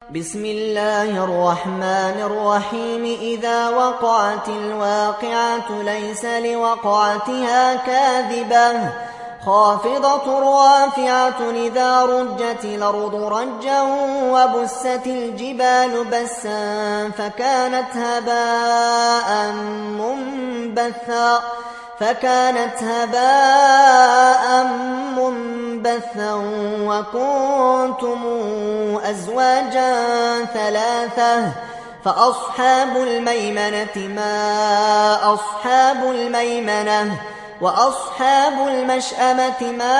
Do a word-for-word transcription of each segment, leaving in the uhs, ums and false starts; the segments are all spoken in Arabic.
بسم الله الرحمن الرحيم إذا وقعت الواقعة ليس لوقعتها كاذبة خافضة رافعة إذا رجت الأرض رجا وبست الجبال بسا فكانت هباء منبثا فكانت هباء منبثا وكنتم أزواجا ثلاثة فأصحاب الميمنة ما أصحاب الميمنة وأصحاب المشأمة ما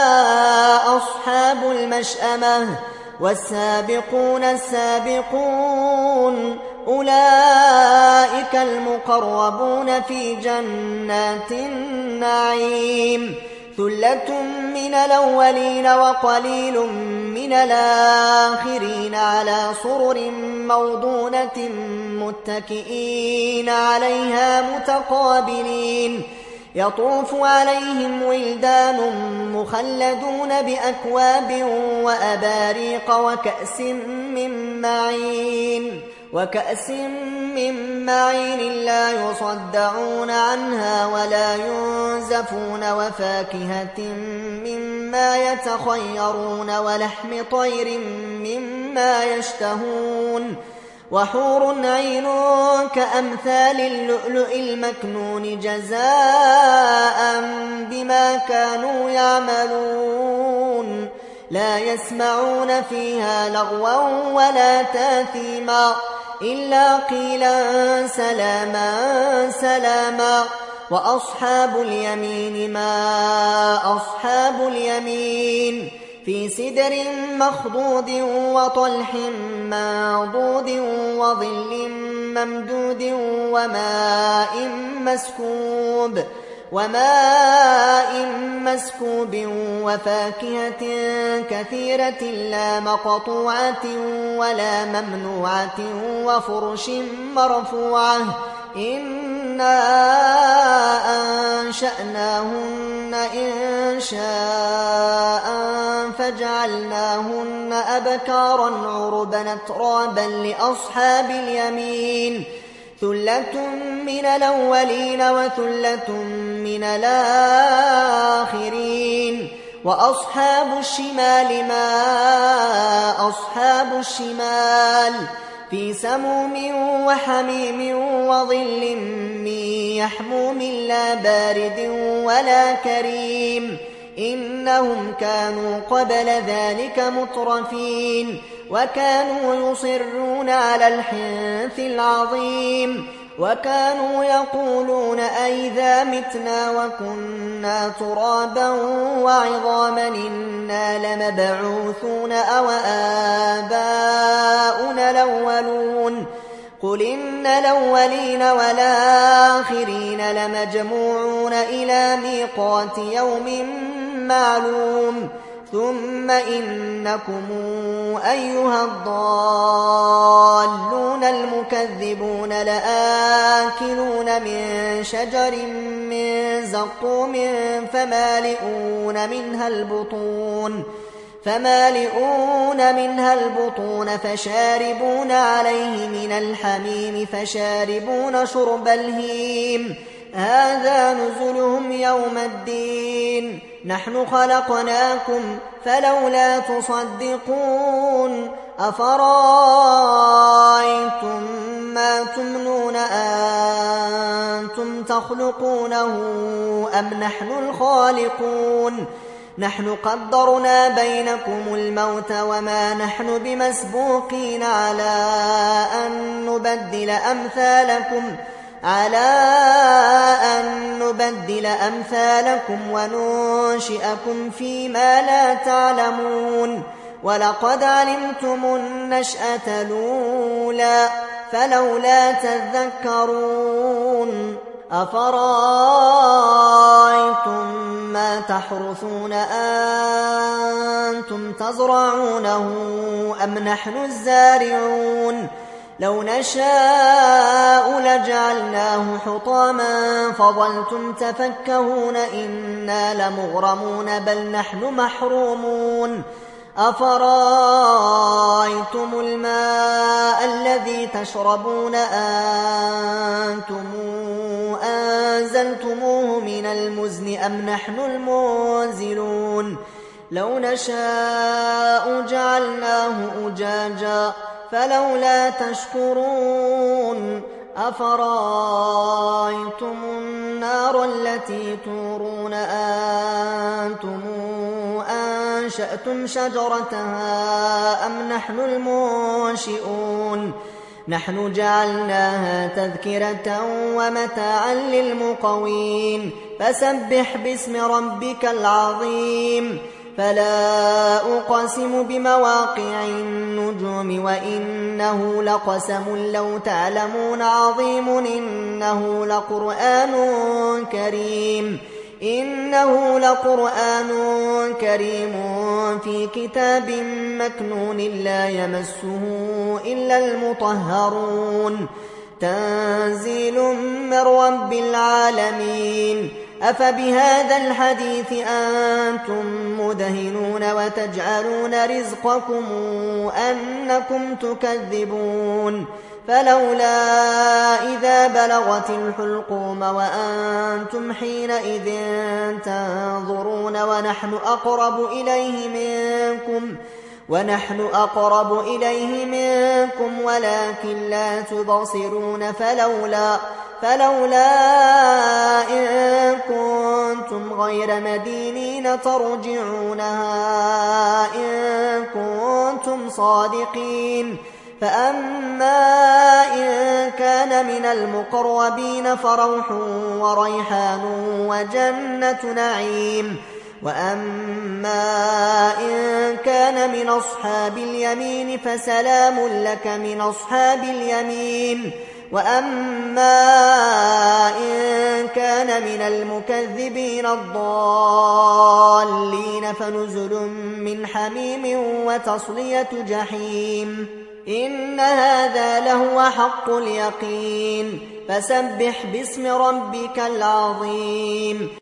أصحاب المشأمة والسابقون السابقون أولئك المقربون في جنات النعيم ثلة من الأولين وقليل من الآخرين على سرر موضونة متكئين عليها متقابلين يطوف عليهم ولدان مخلدون بأكواب وأباريق وكأس من معين وكأس من معين لا يصدعون عنها ولا ينزفون وفاكهة مما يتخيرون ولحم طير مما يشتهون وحور عين كأمثال اللؤلؤ المكنون جزاء بما كانوا يعملون لا يسمعون فيها لغوا ولا تاثيما إلا قيلا سلاما سلاما وأصحاب اليمين ما أصحاب اليمين في سدر مخضود وطلح منضود وظل ممدود وماء مسكوب وماء مسكوب وفاكهة كثيرة لا مقطوعة ولا ممنوعة وفرش مرفوعة إنا أنشأناهن إن شاء فجعلناهن أبكارا عربا أترابا لأصحاب اليمين ثلة من الأولين وثلة من الآخرين وأصحاب الشمال ما أصحاب الشمال في سموم وحميم وظل من يحموم لا بارد ولا كريم إنهم كانوا قبل ذلك مترفين وكانوا يصرون على الحنث العظيم وكانوا يقولون أئذا متنا وكنا ترابا وعظاما إنا لمبعوثون أو آباؤنا الأولون قل إن الأولين والآخرين لمجموعون إلى ميقات يوم معلوم ثم إنكم أيها الضالون المكذبون لآكلون من شجر من زقوم فمالئون منها البطون فمالئون منها البطون فشاربون عليه من الحميم فشاربون شرب الهيم هذا نزلهم يوم الدين نحن خلقناكم فلولا تصدقون أفرأيتم ما تمنون أنتم تخلقونه أم نحن الخالقون نحن قدرنا بينكم الموت وما نحن بمسبوقين على أن نبدل أمثالكم على أن نبدل أمثالكم وننشئكم فيما لا تعلمون ولقد علمتم النشأة الأولى فلولا تذكرون أفرأيتم ما تحرثون أنتم تزرعونه أم نحن الزارعون لو نشاء لجعلناه حطاما فظلتم تفكهون إنا لمغرمون بل نحن محرومون أفرأيتم الماء الذي تشربون أنتم أنزلتموه من المزن أم نحن المنزلون لو نشاء جعلناه أجاجا فلولا تشكرون أفرأيتم النار التي تورون أنتم أنشأتم شجرتها أم نحن المنشئون نحن جعلناها تذكرة ومتاعا للمقوين فسبح باسم ربك العظيم فلا أقسم بمواقع النجوم وإنه لقسم لو تعلمون عظيم إنه لقرآن كريم إنه لقرآن كريم في كتاب مكنون لا يمسه إلا المطهرون تنزيل من رب العالمين أفبهذا الحديث أنتم مدهنون وتجعلون رزقكم أنكم تكذبون فلولا إذا بلغت الحلقوم وأنتم حينئذ تنظرون ونحن أقرب إليه منكم ونحن أقرب إليه منكم ولكن لا تبصرون فلولا فلولا إن كنتم غير مدينين ترجعونها إن كنتم صادقين فأما إن كان من المقربين فروح وريحان وجنة نعيم وأما إن كان من أصحاب اليمين فسلام لك من أصحاب اليمين وأما إن كان من المكذبين الضالين فنزل من حميم وتصلية جحيم إن هذا لهو حق اليقين فسبح باسم ربك العظيم